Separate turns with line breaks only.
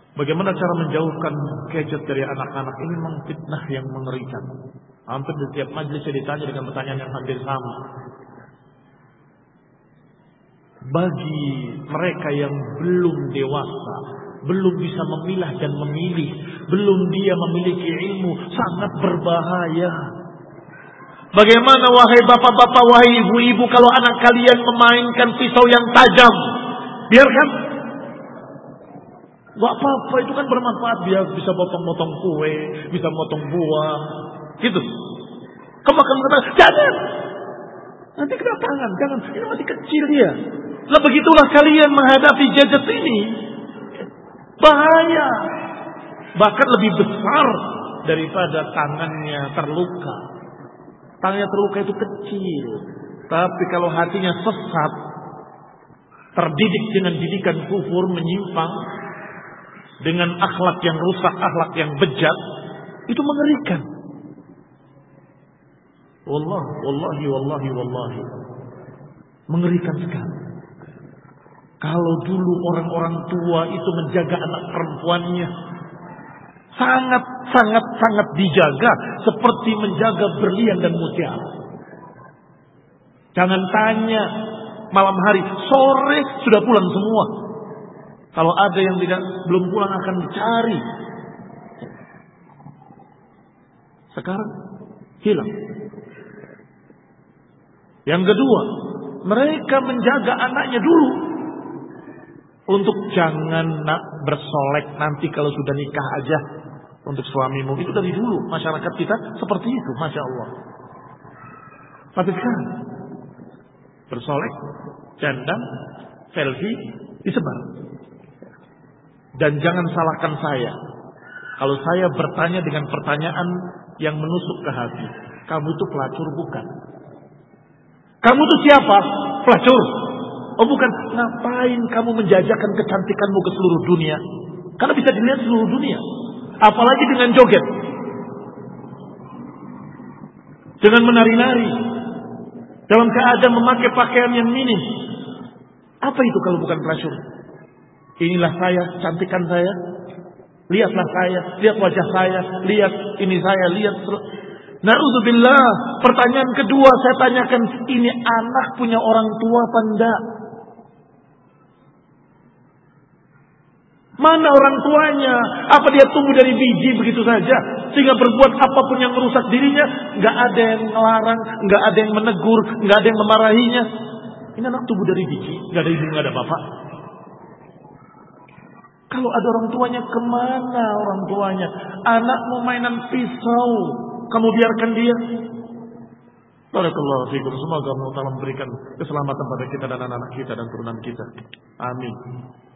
Bagaimana cara menjauhkan gadget dari anak-anak? Ini memang fitnah yang mengerikan. Hampir di setiap majelis saya ditanya dengan pertanyaan yang hampir sama. Bagi mereka yang belum dewasa, belum bisa memilah dan memilih, belum dia memiliki ilmu, sangat berbahaya. Bagaimana wahai bapak-bapak, wahai ibu-ibu, kalau anak kalian memainkan pisau yang tajam? Biarkan. Gak apa-apa, itu kan bermanfaat. Dia bisa potong-potong kue, bisa potong buah, gitu. Kamu akan mengatakan, jangan. Nanti kena tangan, jangan. Ini masih kecil dia. Nah begitulah kalian menghadapi gadget ini. Bahaya. Bahkan lebih besar daripada tangannya terluka. Tangannya terluka itu kecil. Tapi kalau hatinya sesat, terdidik dengan didikan kufur, menyimpang, dengan akhlak yang rusak, akhlak yang bejat, itu mengerikan. Wallahi. Mengerikan sekali. Kalau dulu orang-orang tua itu menjaga anak perempuannya, sangat dijaga seperti menjaga berlian dan mutiara. Jangan tanya malam hari, sore sudah pulang semua. Kalau ada yang belum pulang akan dicari. Sekarang hilang. Yang kedua, mereka menjaga anaknya dulu untuk jangan bersolek nanti kalau sudah nikah aja untuk suamimu. Itu dari dulu masyarakat kita seperti itu, masya Allah. Tapi sekarang bersolek, dandan, selfie disebar. Dan jangan salahkan saya kalau saya bertanya dengan pertanyaan yang menusuk ke hati. Kamu itu pelacur bukan? Kamu itu siapa? Pelacur. Oh bukan. Ngapain kamu menjajakan kecantikanmu ke seluruh dunia? Karena bisa dilihat seluruh dunia. Apalagi dengan joget, dengan menari-nari, dalam keadaan memakai pakaian yang minim. Apa itu kalau bukan pelacur? Inilah saya, cantikan saya. Lihatlah saya, lihat wajah saya, lihat ini saya, lihat. Na'udzubillah. Pertanyaan kedua saya tanyakan, ini anak punya orang tua apa enggak? Mana orang tuanya? Apa dia tumbuh dari biji begitu saja sehingga berbuat apapun yang merusak dirinya? Enggak ada yang melarang, enggak ada yang menegur, enggak ada yang memarahinya. Ini anak tumbuh dari biji, enggak ada ibu, enggak ada bapak. Kalau ada orang tuanya, kemana orang tuanya? Anakmu mainan pisau, kamu biarkan dia? Barakallahu fiikum. Semoga Allah Ta'ala memberikan keselamatan pada kita dan anak-anak kita dan turunan kita. Amin.